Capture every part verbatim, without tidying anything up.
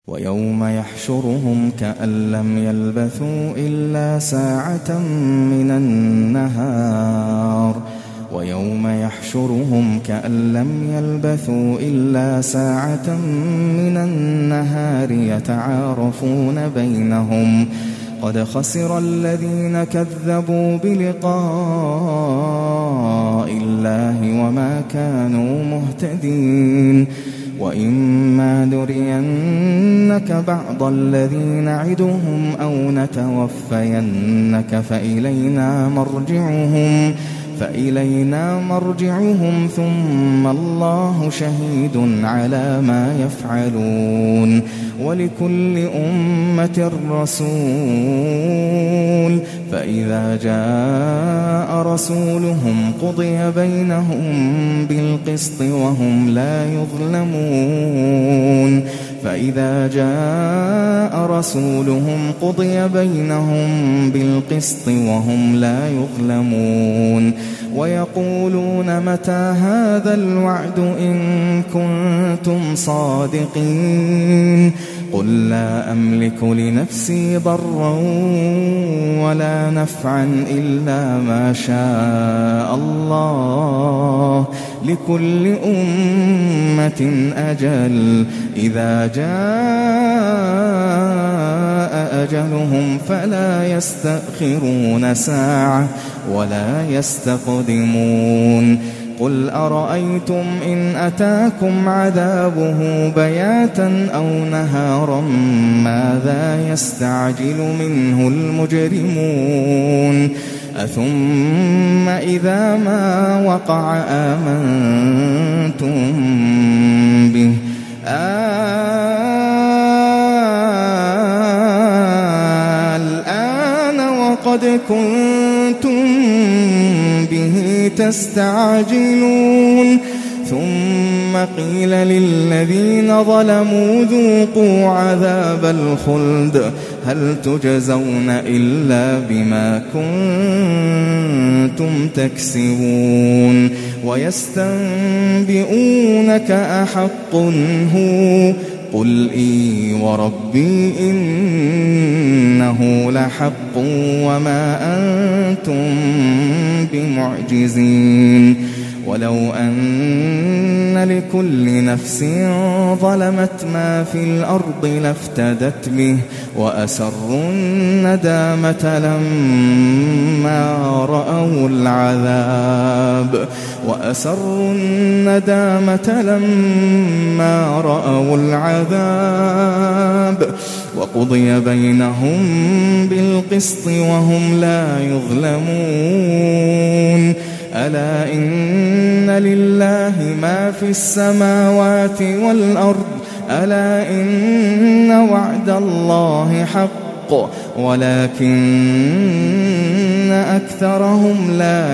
ويوم يحشرهم كأن لم يلبثوا إلا ساعة من النهار ويوم يحشرهم كأن لم يلبثوا إلا ساعة من النهار يتعارفون بينهم قد خسر الذين كذبوا بلقاء الله وما كانوا مهتدين وإما نرينك بعض الذي نعدهم أو نتوفينك فإلينا مرجعهم فإلينا مرجعهم ثم الله شهيد على ما يفعلون ولكل أمة رسول فإذا جاء رسولهم قضي بينهم بالقسط وهم لا يظلمون فإذا جاء رسولهم قضي بينهم بالقسط وهم لا يظلمون ويقولون متى هذا الوعد إن كنتم صادقين قل لا أملك لنفسي ضرا ولا نفعا إلا ما شاء الله لكل أمة أجل إذا جاء أجلهم فلا يستأخرون ساعة ولا يستقدمون قل أرأيتم إن أتاكم عذابه بياتا أو نهارا ماذا يستعجل منه المجرمون أثم إذا ما وقع آمنتم به الآن وقد كنتم به تستعجلون ثم قيل للذين ظلموا ذوقوا عذاب الخلد هل تجزون إلا بما كنتم تكسبون ويستنبئونك أحق هو قل إي وربي إنه لحق وما أنتم بمعجزين ولو أن لكل نفس ظلمت ما في الأرض لافتدت به وأسروا الندامة لما رأوا العذاب وأسروا الندامة لما رأوا العذاب وقضي بينهم بالقسط وهم لا يظلمون ألا إن لله ما في السماوات والأرض ألا إن وعد الله حق ولكن أكثرهم لا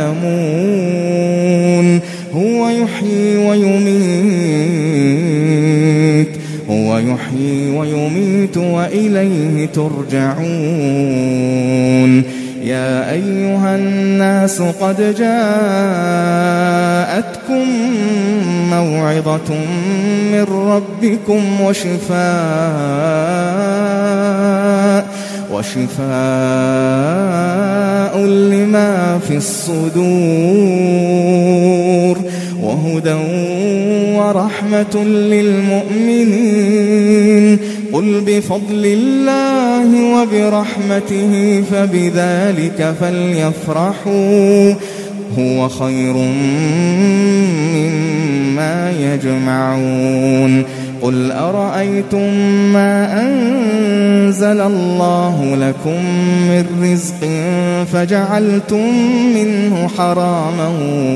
يعلمون هو يحيي ويميت هو يحيي ويميت وإليه ترجعون يا أيها الناس قد جاءتكم موعظة من ربكم وشفاء وشفاء لما في الصدور وهدى ورحمة للمؤمنين قل بفضل الله وبرحمته فبذلك فليفرحوا هو خير مما يجمعون قل أرأيتم ما أنزل الله لكم من رزق فجعلتم منه حراما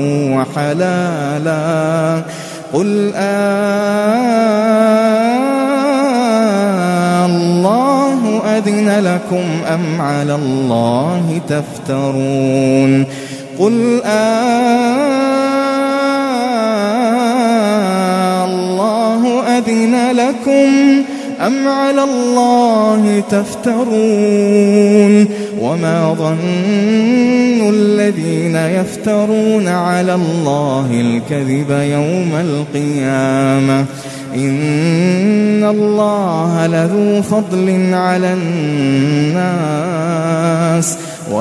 وحلالا قل آه الله أذن لكم أم على الله تفترون قل آه الله أذن لكم أم على الله تفترون وما ظن الذين يفترون على الله الكذب يوم القيامة إن الله لذو فضل على الناس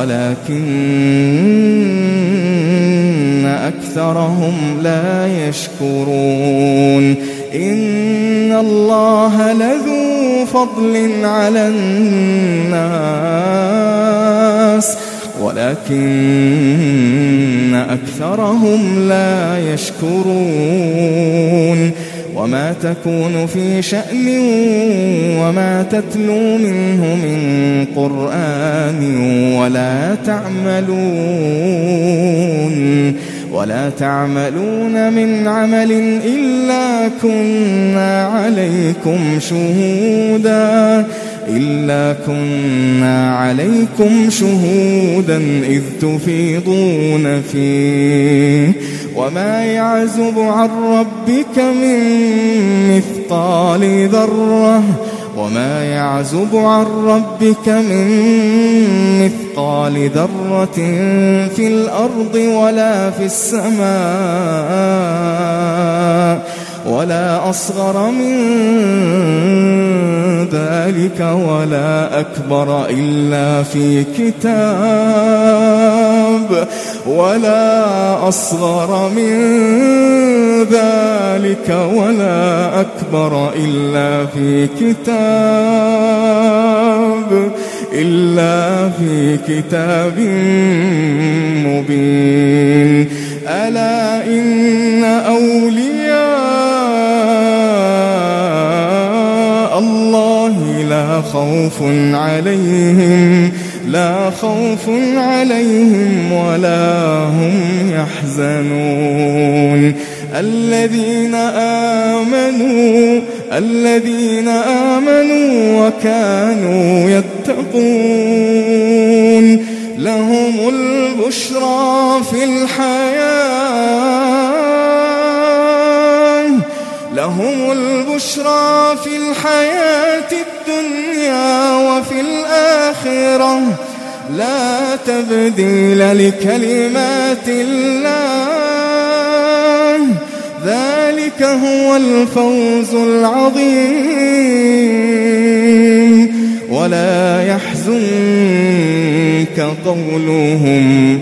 ولكن أكثرهم لا يشكرون إن الله لذو فضل على الناس ولكن أكثرهم لا يشكرون وما تكون في شأن وما تتلو منه من قرآن ولا تعملون ولا تعملون من عمل إلا كنا عليكم شهودا إلا كنا عليكم شهودا إذ تفيضون فيه وما يعزب عن ربك من مثقال ذرة وما يعزب عن ربك من مثقال ذرة في الأرض ولا في السماء ولا أصغر من ذلك ولا أكبر إلا في كتاب ولا أصغر من ذلك ولا أكبر إلا في كتاب إلا في كتاب مبين ألا إن أولياء الله لا خوف عليهم لا خوف عليهم ولا هم يحزنون الذين آمنوا الذين آمنوا وكانوا يتقون لهم البشرى في الحياة لهم البشرى في الحياة الدنيا وفي الآخرة لا تبديل لكلمات الله ذلك هو الفوز العظيم ولا يحزنك قولهم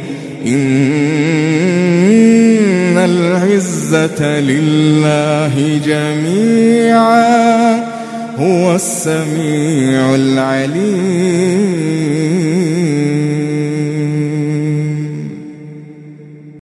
إن العزة لله جميعا هو السميع العليم.